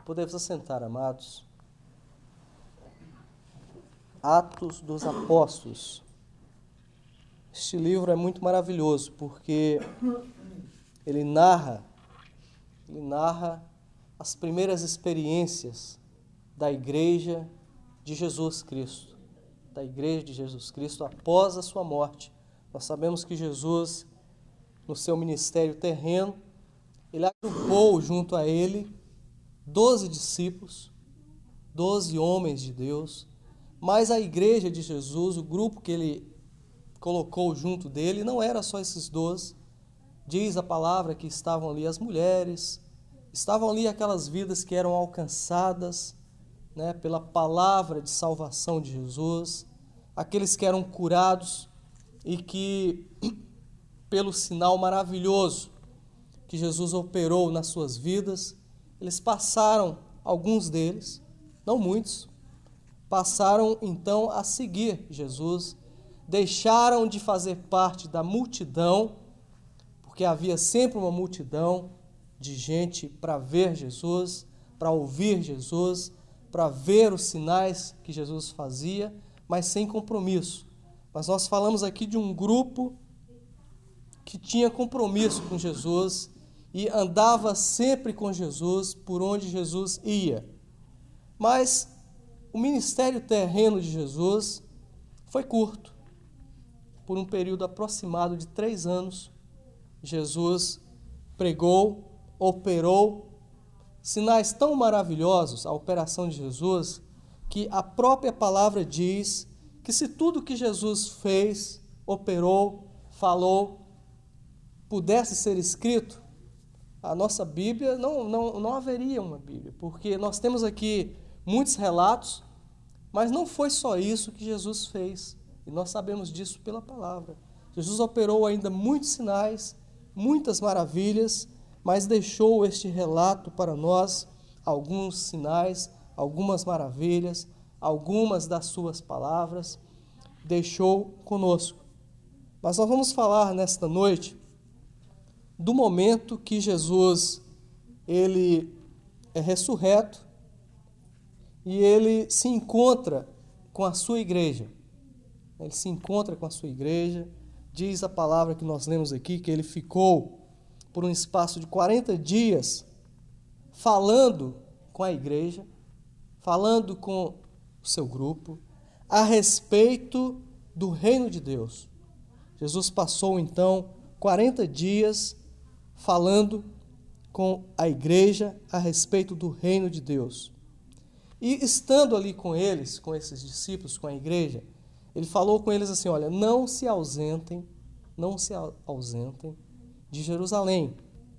Podemos assentar, amados. Atos dos Apóstolos. Este livro é muito maravilhoso porque ele narra as primeiras experiências da Igreja de Jesus Cristo. Da Igreja de Jesus Cristo após a sua morte. Nós sabemos que Jesus, no seu ministério terreno, ele agrupou junto a ele 12 discípulos, 12 homens de Deus, mas a Igreja de Jesus, o grupo que ele colocou junto dele, não era só esses 12. Diz a palavra que estavam ali as mulheres, estavam ali aquelas vidas que eram alcançadas, pela palavra de salvação de Jesus, aqueles que eram curados e que, pelo sinal maravilhoso que Jesus operou nas suas vidas, eles passaram, alguns deles, não muitos, passaram então a seguir Jesus, deixaram de fazer parte da multidão, porque havia sempre uma multidão de gente para ver Jesus, para ouvir Jesus, para ver os sinais que Jesus fazia, mas sem compromisso. Mas nós falamos aqui de um grupo que tinha compromisso com Jesus e andava sempre com Jesus por onde Jesus ia. Mas o ministério terreno de Jesus foi curto. Por um período aproximado de 3 anos, Jesus pregou, operou sinais tão maravilhosos, a operação de Jesus, que a própria palavra diz que se tudo que Jesus fez, operou, falou, pudesse ser escrito, a nossa Bíblia não haveria uma Bíblia, porque nós temos aqui muitos relatos, mas não foi só isso que Jesus fez, e nós sabemos disso pela palavra. Jesus operou ainda muitos sinais, muitas maravilhas, mas deixou este relato para nós, alguns sinais, algumas maravilhas, algumas das suas palavras, deixou conosco. Mas nós vamos falar nesta noite do momento que Jesus, ele é ressurreto e ele se encontra com a sua igreja. Ele se encontra com a sua igreja, diz a palavra que nós lemos aqui, que ele ficou por um espaço de 40 dias falando com a igreja, falando com o seu grupo, a respeito do reino de Deus. Jesus passou então 40 dias falando com a igreja a respeito do reino de Deus. E estando ali com eles, com esses discípulos, com a igreja, ele falou com eles assim, olha, não se ausentem de Jerusalém,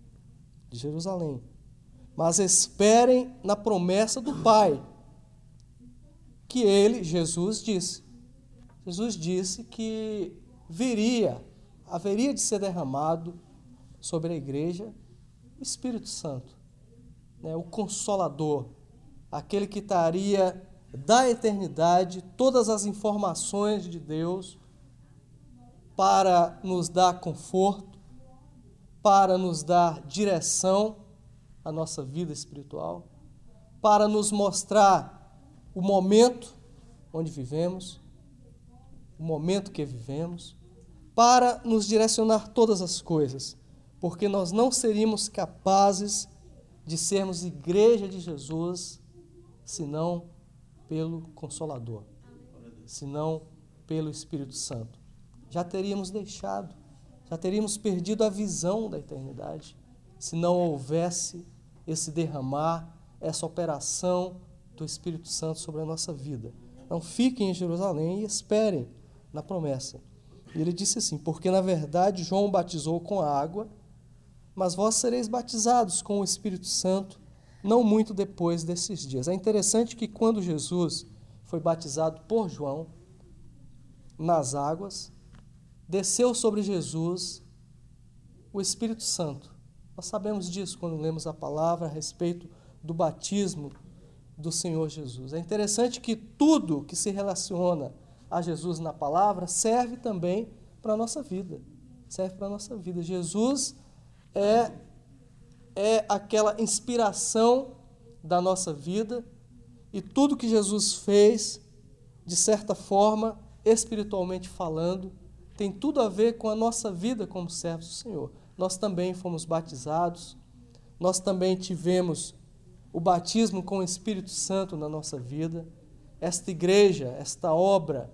mas esperem na promessa do Pai, que ele, Jesus disse que haveria de ser derramado sobre a igreja o Espírito Santo, o Consolador, aquele que traria da eternidade todas as informações de Deus para nos dar conforto, para nos dar direção à nossa vida espiritual, para nos mostrar o momento onde vivemos, o momento que vivemos, para nos direcionar todas as coisas, porque nós não seríamos capazes de sermos igreja de Jesus senão pelo Consolador, senão pelo Espírito Santo. Já teríamos perdido a visão da eternidade, se não houvesse esse derramar, essa operação do Espírito Santo sobre a nossa vida. Então fiquem em Jerusalém e esperem na promessa. E ele disse assim, porque na verdade João batizou com água, mas vós sereis batizados com o Espírito Santo não muito depois desses dias. É interessante que quando Jesus foi batizado por João nas águas, desceu sobre Jesus o Espírito Santo. Nós sabemos disso quando lemos a palavra a respeito do batismo do Senhor Jesus. É interessante que tudo que se relaciona a Jesus na palavra serve também para a nossa vida. Jesus é aquela inspiração da nossa vida e tudo que Jesus fez, de certa forma, espiritualmente falando, tem tudo a ver com a nossa vida como servos do Senhor. Nós também fomos batizados, nós também tivemos o batismo com o Espírito Santo na nossa vida. Esta igreja, esta obra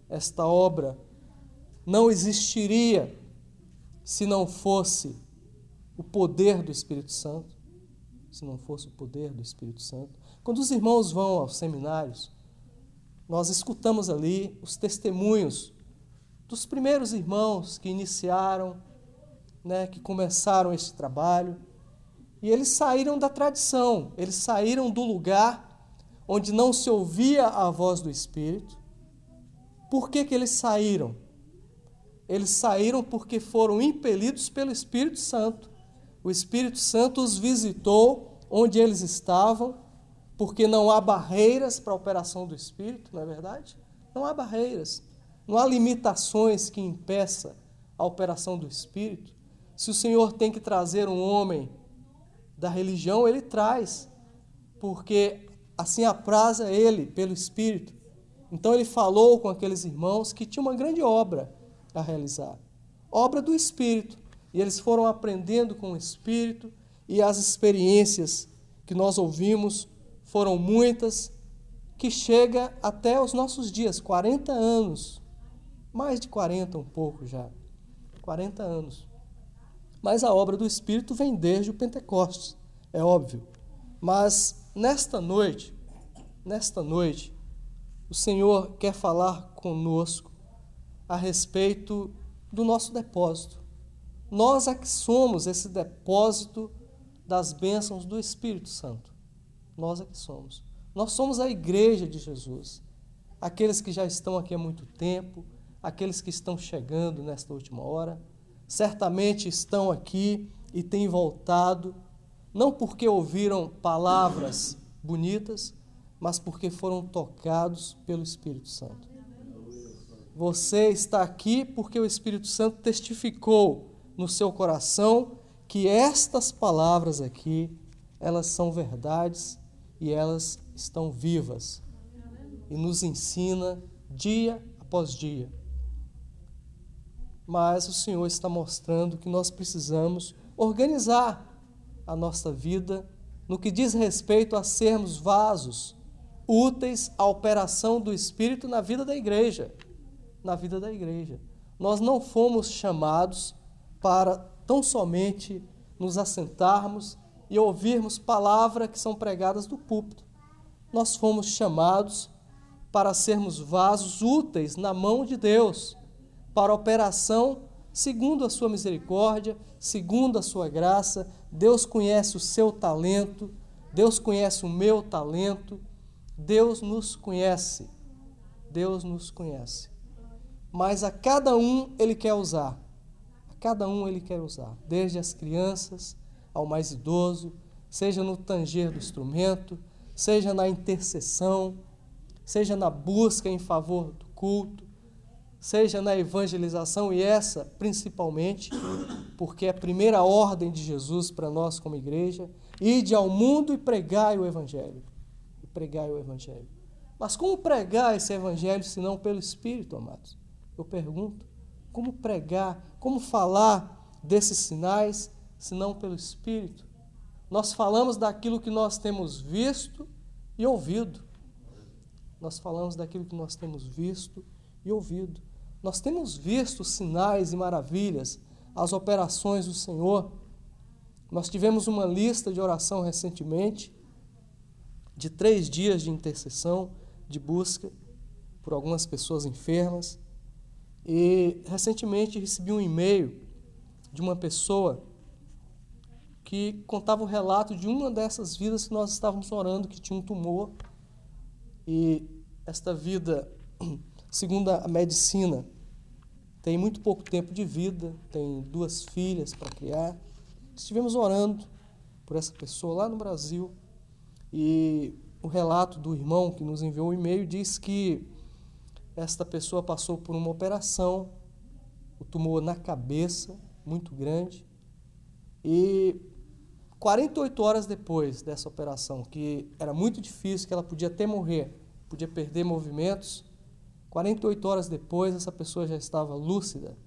não existiria se não fosse o poder do Espírito Santo. Se não fosse o poder do Espírito Santo. Quando os irmãos vão aos seminários, nós escutamos ali os testemunhos dos primeiros irmãos que iniciaram, que começaram esse trabalho. E eles saíram da tradição, eles saíram do lugar onde não se ouvia a voz do Espírito. Por que eles saíram? Eles saíram porque foram impelidos pelo Espírito Santo. O Espírito Santo os visitou onde eles estavam, porque não há barreiras para a operação do Espírito, não é verdade? Não há barreiras, não há limitações que impeçam a operação do Espírito. Se o Senhor tem que trazer um homem da religião, Ele traz, porque assim apraz a Ele, pelo Espírito. Então Ele falou com aqueles irmãos que tinham uma grande obra a realizar, obra do Espírito, e eles foram aprendendo com o Espírito, e as experiências que nós ouvimos foram muitas, que chega até os nossos dias, 40 anos, mais de 40 um pouco já, 40 anos. Mas a obra do Espírito vem desde o Pentecostes, é óbvio. Mas nesta noite, o Senhor quer falar conosco a respeito do nosso depósito. Nós é que somos esse depósito das bênçãos do Espírito Santo. Nós é que somos. Nós somos a igreja de Jesus. Aqueles que já estão aqui há muito tempo, aqueles que estão chegando nesta última hora, certamente estão aqui e têm voltado, não porque ouviram palavras bonitas, mas porque foram tocados pelo Espírito Santo. Você está aqui porque o Espírito Santo testificou no seu coração que estas palavras aqui, elas são verdades e elas estão vivas e nos ensina dia após dia. Mas o Senhor está mostrando que nós precisamos organizar a nossa vida no que diz respeito a sermos vasos úteis à operação do Espírito na vida da igreja. Na vida da igreja. Nós não fomos chamados para tão somente nos assentarmos e ouvirmos palavras que são pregadas do púlpito. Nós fomos chamados para sermos vasos úteis na mão de Deus, para a operação segundo a sua misericórdia, segundo a sua graça. Deus conhece o seu talento, Deus conhece o meu talento, Deus nos conhece. Deus nos conhece. Mas a cada um Ele quer usar. A cada um Ele quer usar. Desde as crianças ao mais idoso, seja no tanger do instrumento, seja na intercessão, seja na busca em favor do culto, seja na evangelização, e essa principalmente, porque é a primeira ordem de Jesus para nós como igreja: ide ao mundo e pregai o Evangelho. E pregai o Evangelho. Mas como pregar esse Evangelho se não pelo Espírito, amados? Eu pergunto, como pregar, como falar desses sinais, se não pelo Espírito? Nós falamos daquilo que nós temos visto e ouvido. Nós falamos daquilo que nós temos visto e ouvido. Nós temos visto sinais e maravilhas, as operações do Senhor. Nós tivemos uma lista de oração recentemente, de 3 dias de intercessão, de busca por algumas pessoas enfermas. E recentemente recebi um e-mail de uma pessoa que contava o relato de uma dessas vidas que nós estávamos orando, que tinha um tumor. E esta vida, segundo a medicina, tem muito pouco tempo de vida, tem 2 filhas para criar. Estivemos orando por essa pessoa lá no Brasil. E o relato do irmão que nos enviou o e-mail diz que esta pessoa passou por uma operação, o tumor na cabeça, muito grande, e 48 horas depois dessa operação, que era muito difícil, que ela podia até morrer, podia perder movimentos, 48 horas depois essa pessoa já estava lúcida,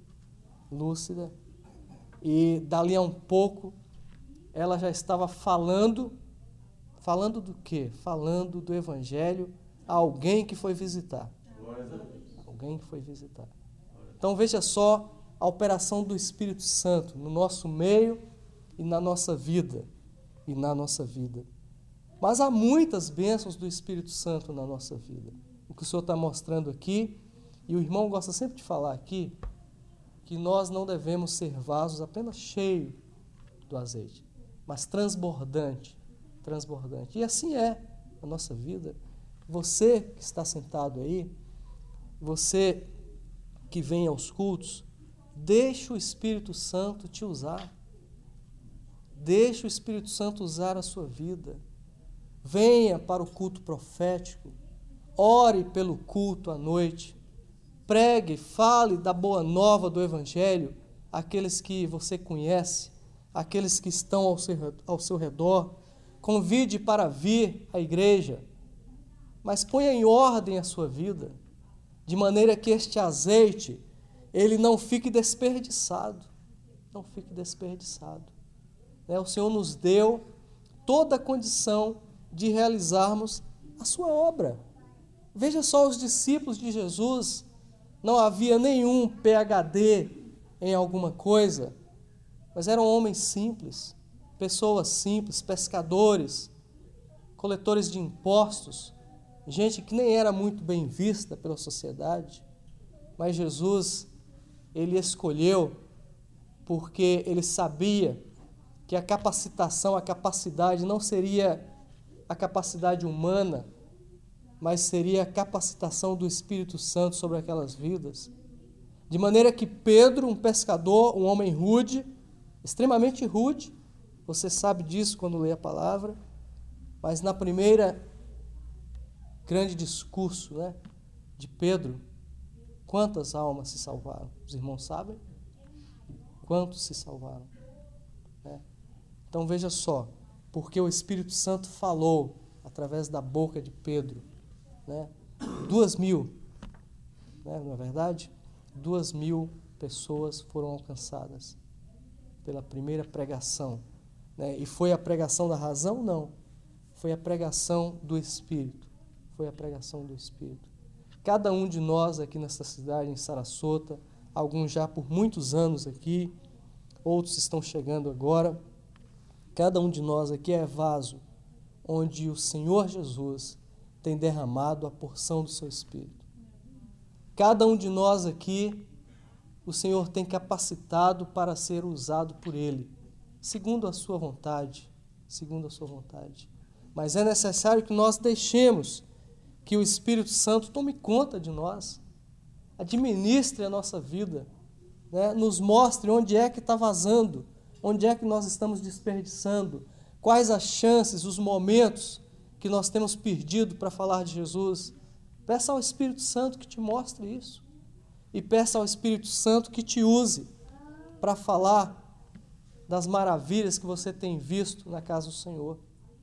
e dali a um pouco ela já estava falando do quê? Falando do Evangelho a alguém que foi visitar. Alguém que foi visitar. Então veja só a operação do Espírito Santo no nosso meio e na nossa vida. Mas há muitas bênçãos do Espírito Santo na nossa vida. O que o Senhor está mostrando aqui, e o irmão gosta sempre de falar aqui, que nós não devemos ser vasos apenas cheios do azeite, mas transbordante. E assim é a nossa vida. Você que está sentado aí, você que vem aos cultos, deixa o Espírito Santo te usar. Deixa o Espírito Santo usar a sua vida. Venha para o culto profético. Ore pelo culto à noite. Pregue, fale da boa nova do Evangelho àqueles que você conhece, àqueles que estão ao seu redor. Convide para vir à igreja. Mas ponha em ordem a sua vida, de maneira que este azeite, ele não fique desperdiçado. Não fique desperdiçado. O Senhor nos deu toda a condição de realizarmos a sua obra. Veja só os discípulos de Jesus, não havia nenhum PhD em alguma coisa, mas eram homens simples, pessoas simples, pescadores, coletores de impostos, gente que nem era muito bem vista pela sociedade, mas Jesus, ele escolheu porque ele sabia que a capacitação, a capacidade não seria a capacidade humana, mas seria a capacitação do Espírito Santo sobre aquelas vidas. De maneira que Pedro, um pescador, um homem rude, extremamente rude, você sabe disso quando lê a palavra, mas na primeira grande discurso, de Pedro, quantas almas se salvaram? Os irmãos sabem? Quantos se salvaram? Então veja só, porque o Espírito Santo falou através da boca de Pedro, 2.000, não é verdade? 2.000 pessoas foram alcançadas pela primeira pregação. E foi a pregação da razão? Não. Foi a pregação do Espírito. Cada um de nós aqui nessa cidade, em Sarasota, alguns já por muitos anos aqui, outros estão chegando agora. Cada um de nós aqui é vaso onde o Senhor Jesus tem derramado a porção do seu Espírito. Cada um de nós aqui, o Senhor tem capacitado para ser usado por Ele, segundo a sua vontade. Mas é necessário que nós deixemos que o Espírito Santo tome conta de nós, administre a nossa vida, nos mostre onde é que está vazando, onde é que nós estamos desperdiçando, quais as chances, os momentos que nós temos perdido para falar de Jesus. Peça ao Espírito Santo que te mostre isso. E peça ao Espírito Santo que te use para falar das maravilhas que você tem visto na casa do Senhor.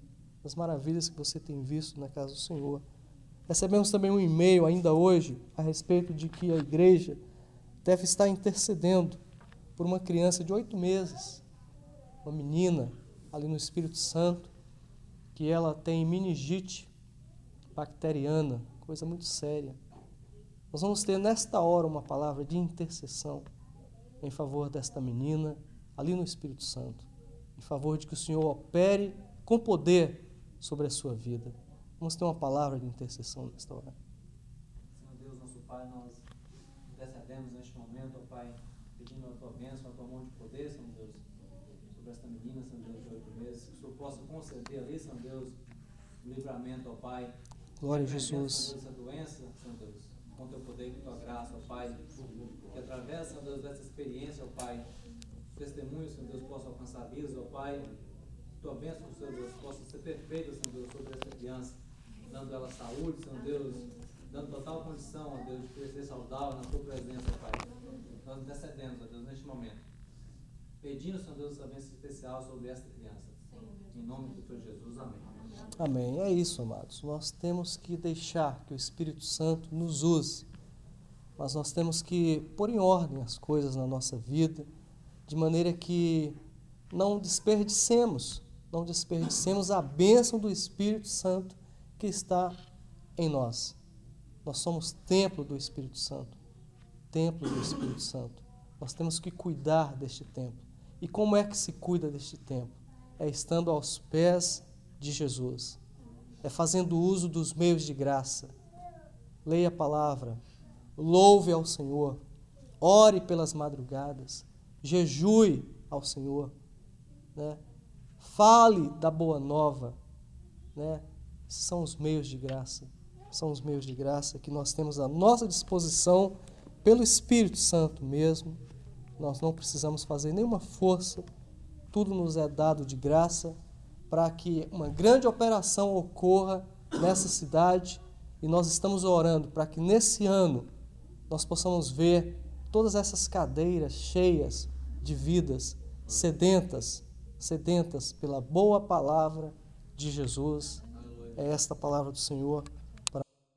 Recebemos também um e-mail ainda hoje a respeito de que a igreja deve estar intercedendo por uma criança de 8 meses, uma menina ali no Espírito Santo, que ela tem meningite bacteriana, coisa muito séria. Nós vamos ter nesta hora uma palavra de intercessão em favor desta menina, ali no Espírito Santo, em favor de que o Senhor opere com poder sobre a sua vida. Vamos ter uma palavra de intercessão nesta hora. Senhor Deus, nosso Pai, nós intercedemos neste momento, ó Pai, pedindo a Tua bênção, a Tua mão de poder, Senhor Deus, sobre esta menina, Senhor Deus, de 8 meses, que o Senhor possa conceder ali, Senhor Deus, o livramento, ó Pai. Glória a Jesus. Essa doença, Senhor Deus, com Teu poder e com Tua graça, ó Pai, que através, Senhor Deus, dessa experiência, ó Pai, testemunhos, Senhor Deus, possa alcançar vidas, ó Pai, Tua bênção, Senhor Deus, possa ser perfeita, Senhor Deus, sobre essa criança, dando ela saúde, Senhor Deus, dando total condição, ó Deus, de crescer saudável na Tua presença, ó Pai. Nós intercedemos, ó Deus, neste momento, pedindo, Senhor Deus, essa bênção especial sobre esta criança. Em nome do Senhor Jesus, amém. Amém. É isso, amados. Nós temos que deixar que o Espírito Santo nos use, mas nós temos que pôr em ordem as coisas na nossa vida, de maneira que não desperdicemos a bênção do Espírito Santo que está em nós. Nós somos templo do Espírito Santo. Templo do Espírito Santo. Nós temos que cuidar deste templo. E como é que se cuida deste templo? É estando aos pés de Jesus. É fazendo uso dos meios de graça. Leia a palavra. Louve ao Senhor. Ore pelas madrugadas. Jejue ao Senhor. Né? Fale da boa nova. Né? Esses são os meios de graça. São os meios de graça que nós temos à nossa disposição pelo Espírito Santo mesmo. Nós não precisamos fazer nenhuma força. Tudo nos é dado de graça para que uma grande operação ocorra nessa cidade. E nós estamos orando para que nesse ano nós possamos ver todas essas cadeiras cheias de vidas sedentas pela boa palavra de Jesus. É esta a palavra do Senhor.